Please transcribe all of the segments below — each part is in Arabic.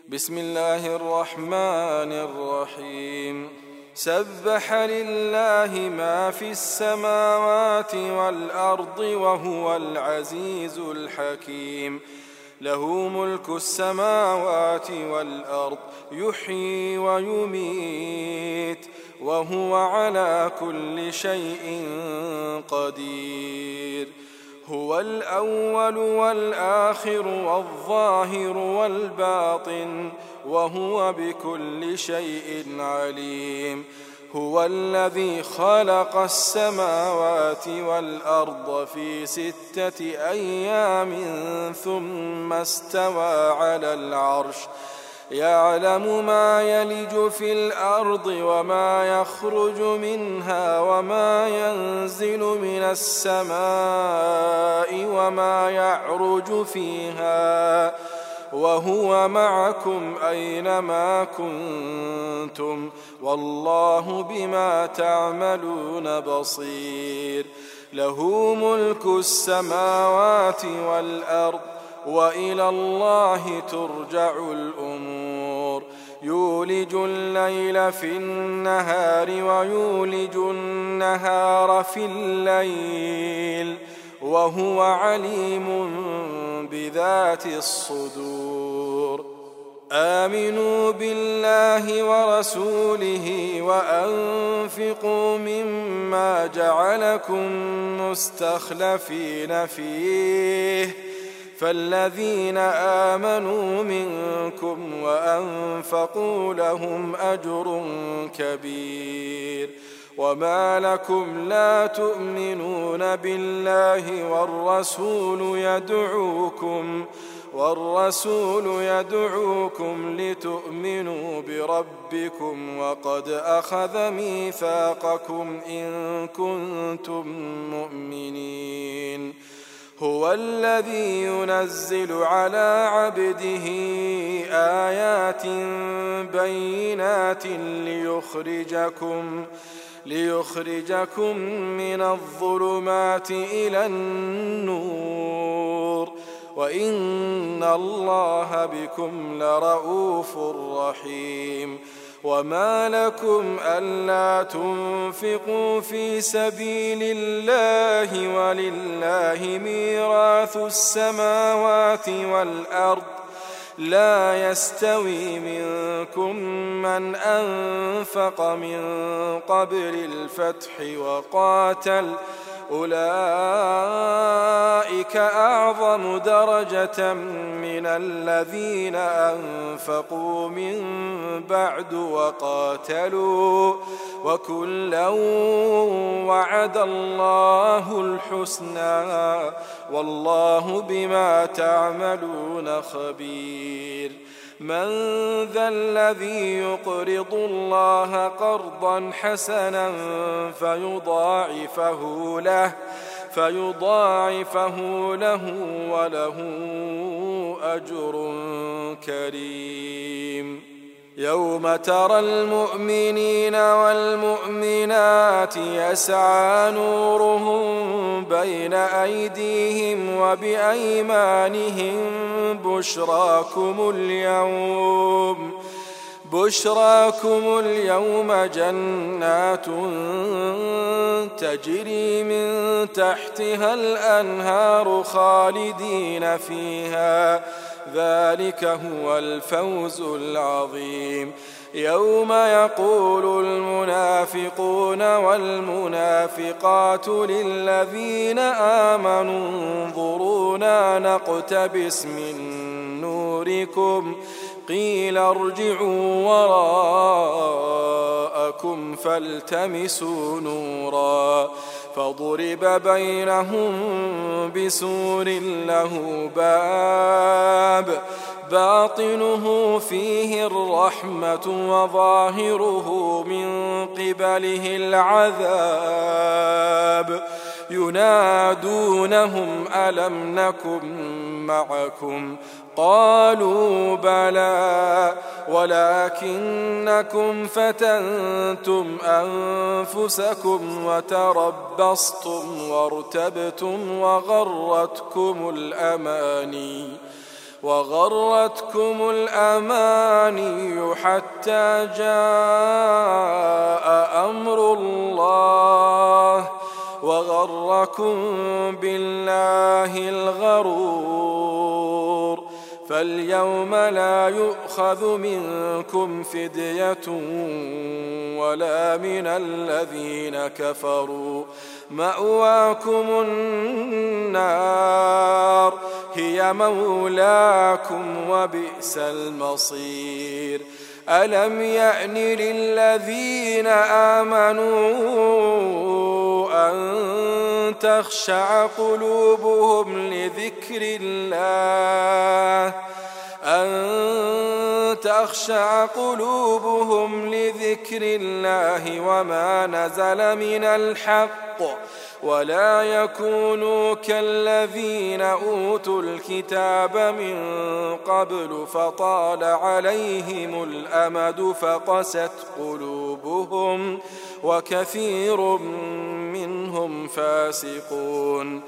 بسم الله الرحمن الرحيم. سبح لله ما في السماوات والأرض وهو العزيز الحكيم. له ملك السماوات والأرض يحيي ويميت وهو على كل شيء قدير. هو الأول والآخر والظاهر والباطن وهو بكل شيء عليم. هو الذي خلق السماوات والأرض في 6 أيام ثم استوى على العرش يعلم ما يلج في الأرض وما يخرج منها وما ينزل من السماء وما يعرج فيها وهو معكم أينما كنتم والله بما تعملون بصير. له ملك السماوات والأرض وإلى الله ترجع الأمور. يولج الليل في النهار ويولج النهار في الليل وهو عليم بذات الصدور. آمنوا بالله ورسوله وأنفقوا مما جعلكم مستخلفين فيه فالذين آمنوا منكم وأنفقوا لهم أجر كبير. وما لكم لا تؤمنون بالله والرسول يدعوكم لتؤمنوا بربكم وقد أخذ ميثاقكم إن كنتم مؤمنين. هو الذي ينزل على عبده آيات بينات ليخرجكم من الظلمات إلى النور وإن الله بكم لرؤوف رحيم. وما لكم ألا تنفقوا في سبيل الله ولله ميراث السماوات والأرض لا يستوي منكم من أنفق من قبل الفتح وقاتل أولئك أعظم درجة من الذين أنفقوا من بعد وقاتلوا وكلا وعد الله الحسنى والله بما تعملون خبير. من ذا الذي يقرض الله قرضا حسنا فيضاعفه له وله أجر كريم. يوم ترى المؤمنين والمؤمنات يسعى نورهم بين أيديهم وبأيمانهم بشراكم اليوم جنات تجري من تحتها الأنهار خالدين فيها ذلك هو الفوز العظيم. يوم يقول المنافقون والمنافقات للذين آمنوا انظرونا نقتبس من نوركم قيل ارجعوا وراءكم فالتمسوا نورا فضرب بينهم بسور له باب باطنه فيه الرحمة وظاهره من قبله العذاب. ينادونهم ألم نكن معكم قالوا بلى ولكنكم فتنتم أنفسكم وتربصتم وارتبتم وغرتكم الأماني وغرتكم الأماني حتى جاء أمر الله وغركم بالله الغرور فاليوم لا يؤخذ منكم فدية ولا من الذين كفروا مأواكم النار هي مولاكم وبئس المصير ألم يأن للذين آمنوا أن تخشع قلوبهم لذكر الله وما نزل من الحق ولا يكونوا كالذين أوتوا الكتاب من قبل فطال عليهم الأمد فقست قلوبهم وكثير منهم فاسقون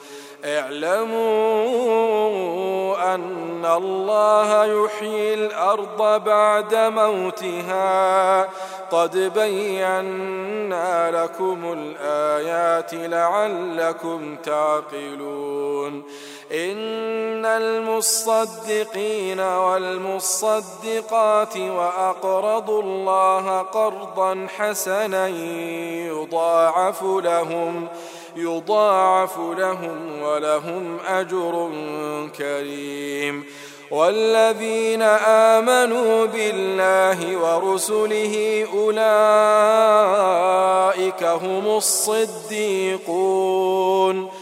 اعلموا أن الله يحيي الأرض بعد موتها قد بينا لكم الآيات لعلكم تعقلون إن المصدقين والمصدقات وأقرضوا الله قرضا حسنا يضاعف لهم ولهم أجر كريم والذين آمنوا بالله ورسله أولئك هم الصديقون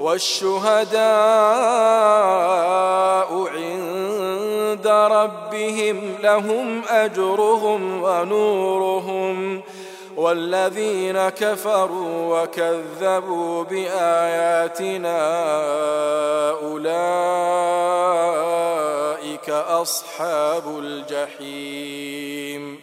والشهداء عند ربهم لهم أجرهم ونورهم والذين كفروا وكذبوا بآياتنا أولئك أصحاب الجحيم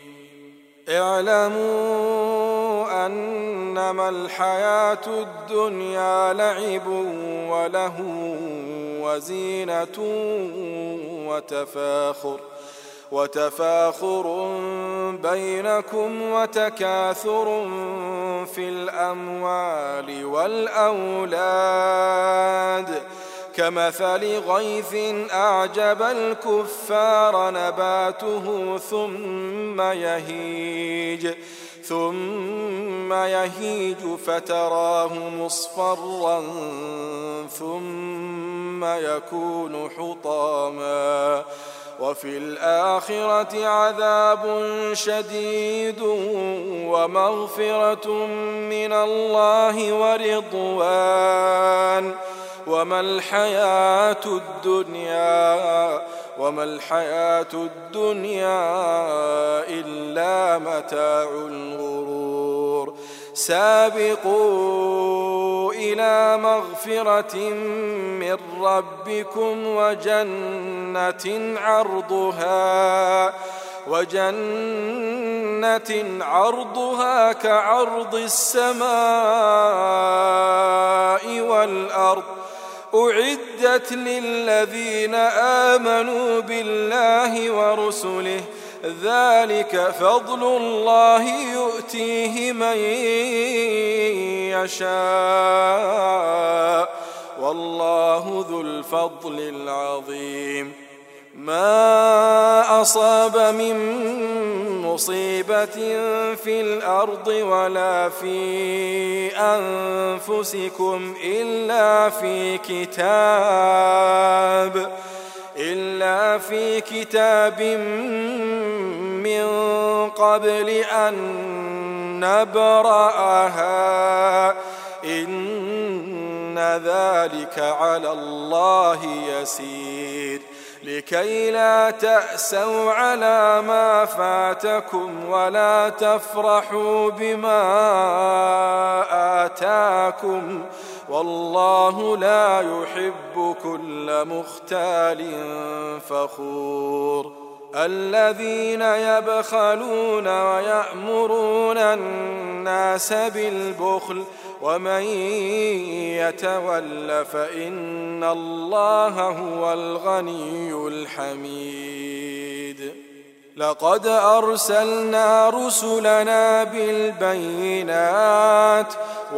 اعلموا أنما الحياة الدنيا لعب ولهو وزينة وتفاخر بينكم وتكاثر في الأموال والأولاد كمثل غيث أعجب الكفار نباته ثم يهيج فتراه مصفرا ثم يكون حطاما وفي الآخرة عذاب شديد ومغفرة من الله ورضوان وما الحياة الدنيا إلا متاع الغرور سابقوا إلى مغفرة من ربكم وجنة عرضها كعرض السماء والأرض أعدت للذين آمنوا بالله ورسله ذلك فضل الله يؤتيه من يشاء والله ذو الفضل العظيم ما أصاب من مصيبة في الأرض ولا في أنفسكم إلا في كتاب من قبل أن نبرأها إن ذلك على الله يسير لكي لا تأسوا على ما فاتكم ولا تفرحوا بما آتاكم والله لا يحب كل مختال فخور الذين يبخلون ويأمرون الناس بالبخل ومن يتول فإن الله هو الغني الحميد. لقد أرسلنا رسلنا بالبينات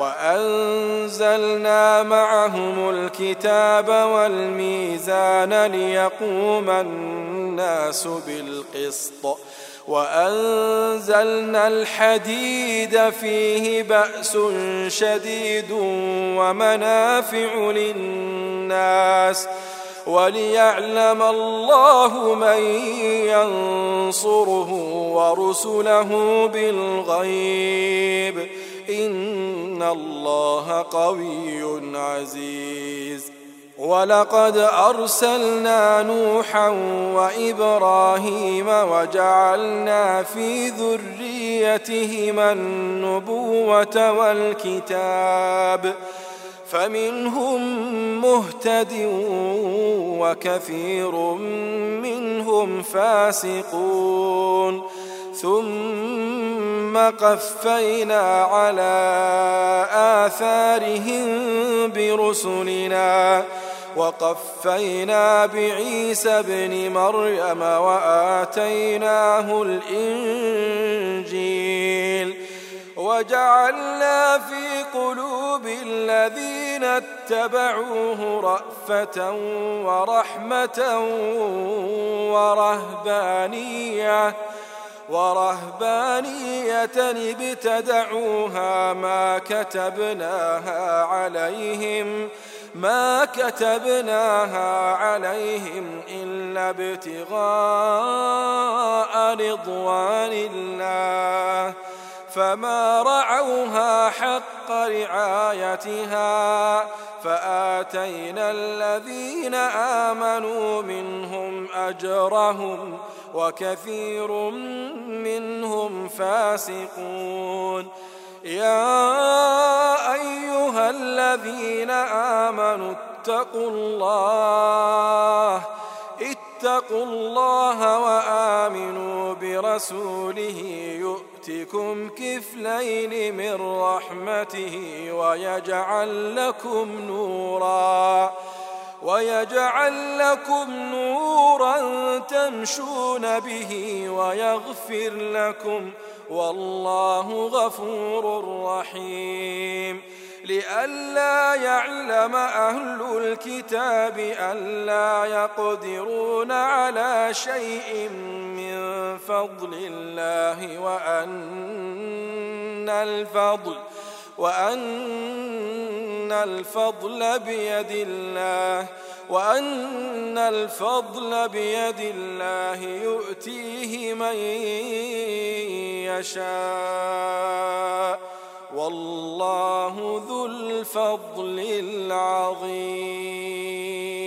وأنزلنا معهم الكتاب والميزان ليقوم الناس بالقسط وأنزلنا الحديد فيه بأس شديد ومنافع للناس وليعلم الله من ينصره ورسله بالغيب إن الله قوي عزيز. ولقد أرسلنا نوحا وإبراهيم وجعلنا في ذريتهما النبوة والكتاب فمنهم مهتد وكثير منهم فاسقون ثم قفينا على آثارهم برسلنا وقفينا بعيسى ابن مريم وآتيناه الإنجيل وجعلنا في قلوب الذين اتبعوه رأفة ورحمة ورهبانية ابتدعوها ما كتبناها عليهم إلا ابتغاء رضوان الله فما رعوها حق رعايتها فآتينا الذين آمنوا منهم أجرهم وكثير منهم فاسقون. يا أيها الذين آمنوا اتقوا الله وآمنوا برسوله يؤتكم كفلين من رحمته ويجعل لكم نورا تمشون به ويغفر لكم والله غفور رحيم. لئلا يعلم أهل الكتاب ألا يقدرون على شيء من فضل الله وأن الفضل بيد الله يؤتيه من يشاء والله ذو الفضل العظيم.